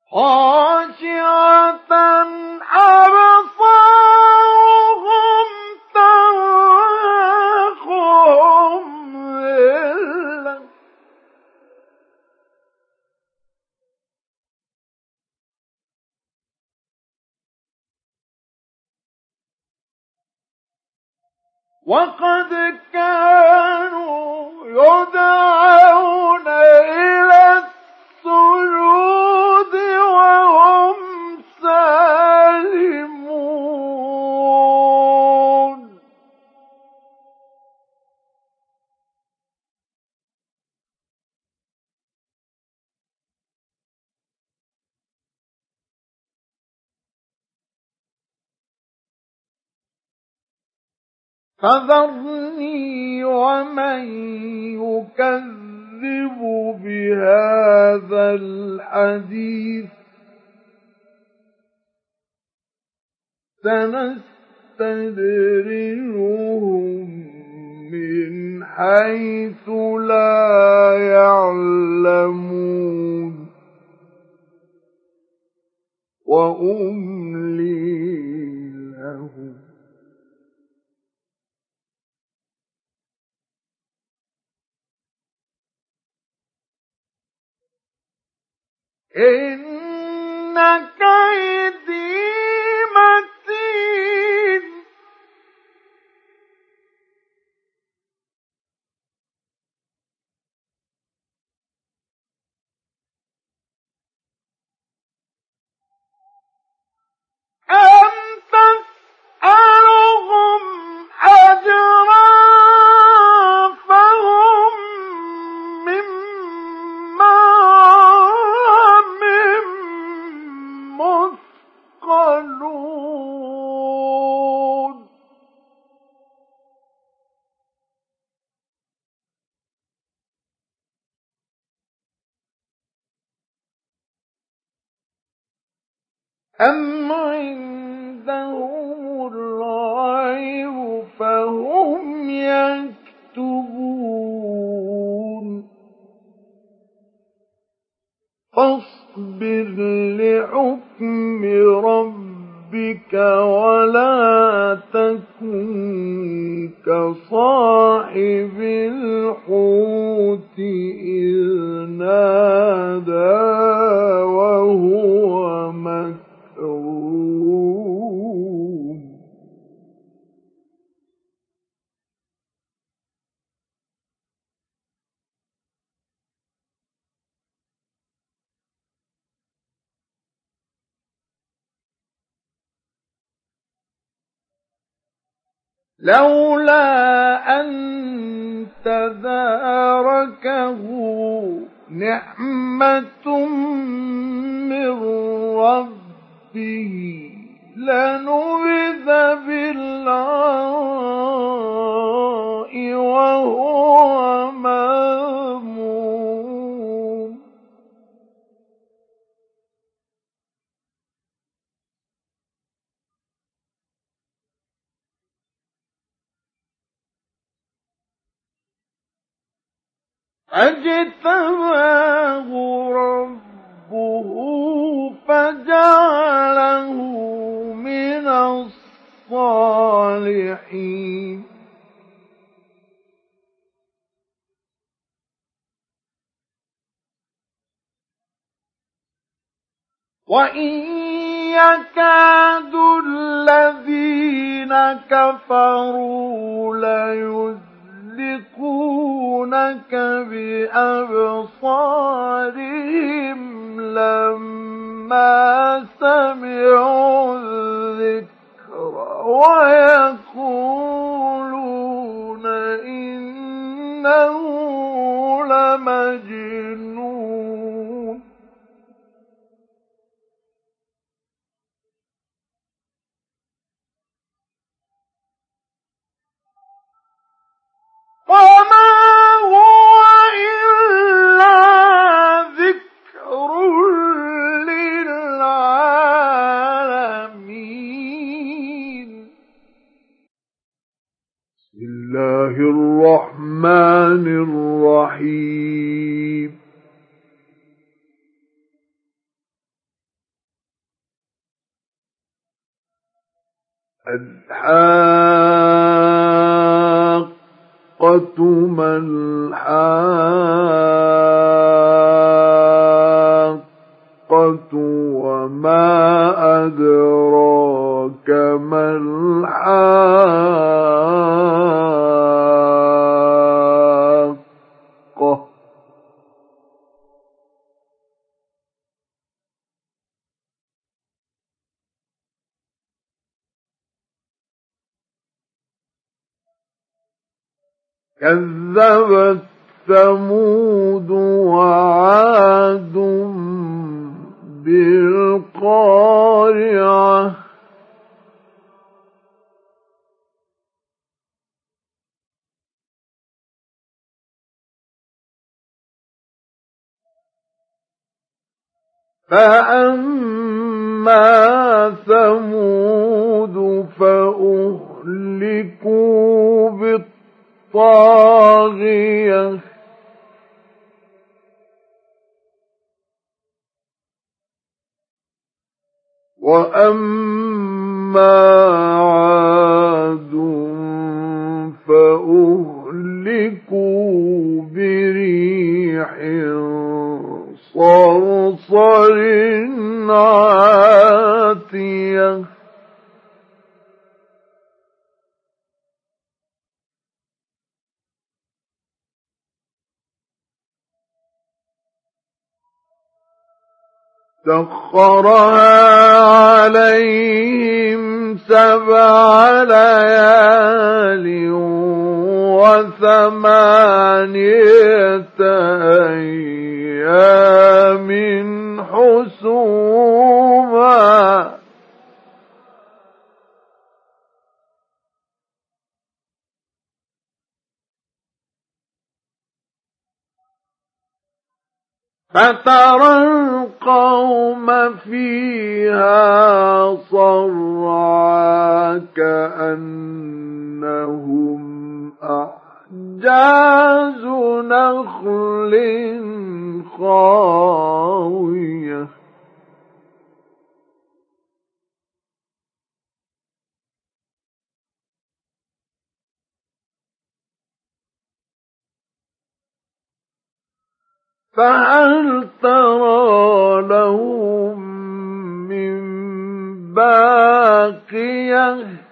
خاشعة أبصارهم ترهقهم ذلة وقد كانوا يدعون إلى السجود وهم سالمون فذرني ومن يكذب بهذا الحديث سنستدرجهم من حيث لا يعلمون وأملي لهم إن كيدي متين أم تسألهم أجرا فهم من مغرم مثقلون أم عندهم الغيب فهم يكتبون فاصبر لحكم ربك ولا تكن كصاحب الحوت إذ نادى وهو مكظوم لولا أن تداركه نعمة من ربه لنبذ بالعراء وهو مذموم فاجتباه ربه فجعله من الصالحين وإن يكاد الذين كفروا ليزلقونك بأبصارهم لما سمعوا الذكر ويقولون إنه لمجنون وما هو إلا ذكر للعالمين الحاقة ما الحاقة وما أدراك ما الحاقة كذبت ثمود وعاد بالقارعة فأما ثمود فأهلكوا بالطاغية وأما عاد فأهلكوا بريح صرصر عاتية سخرها عليهم 7 ليال و8 أيام حسوما فترى القوم فيها صرعى كأنهم أعجاز نخل خاوية فهل ترى لهم من باقية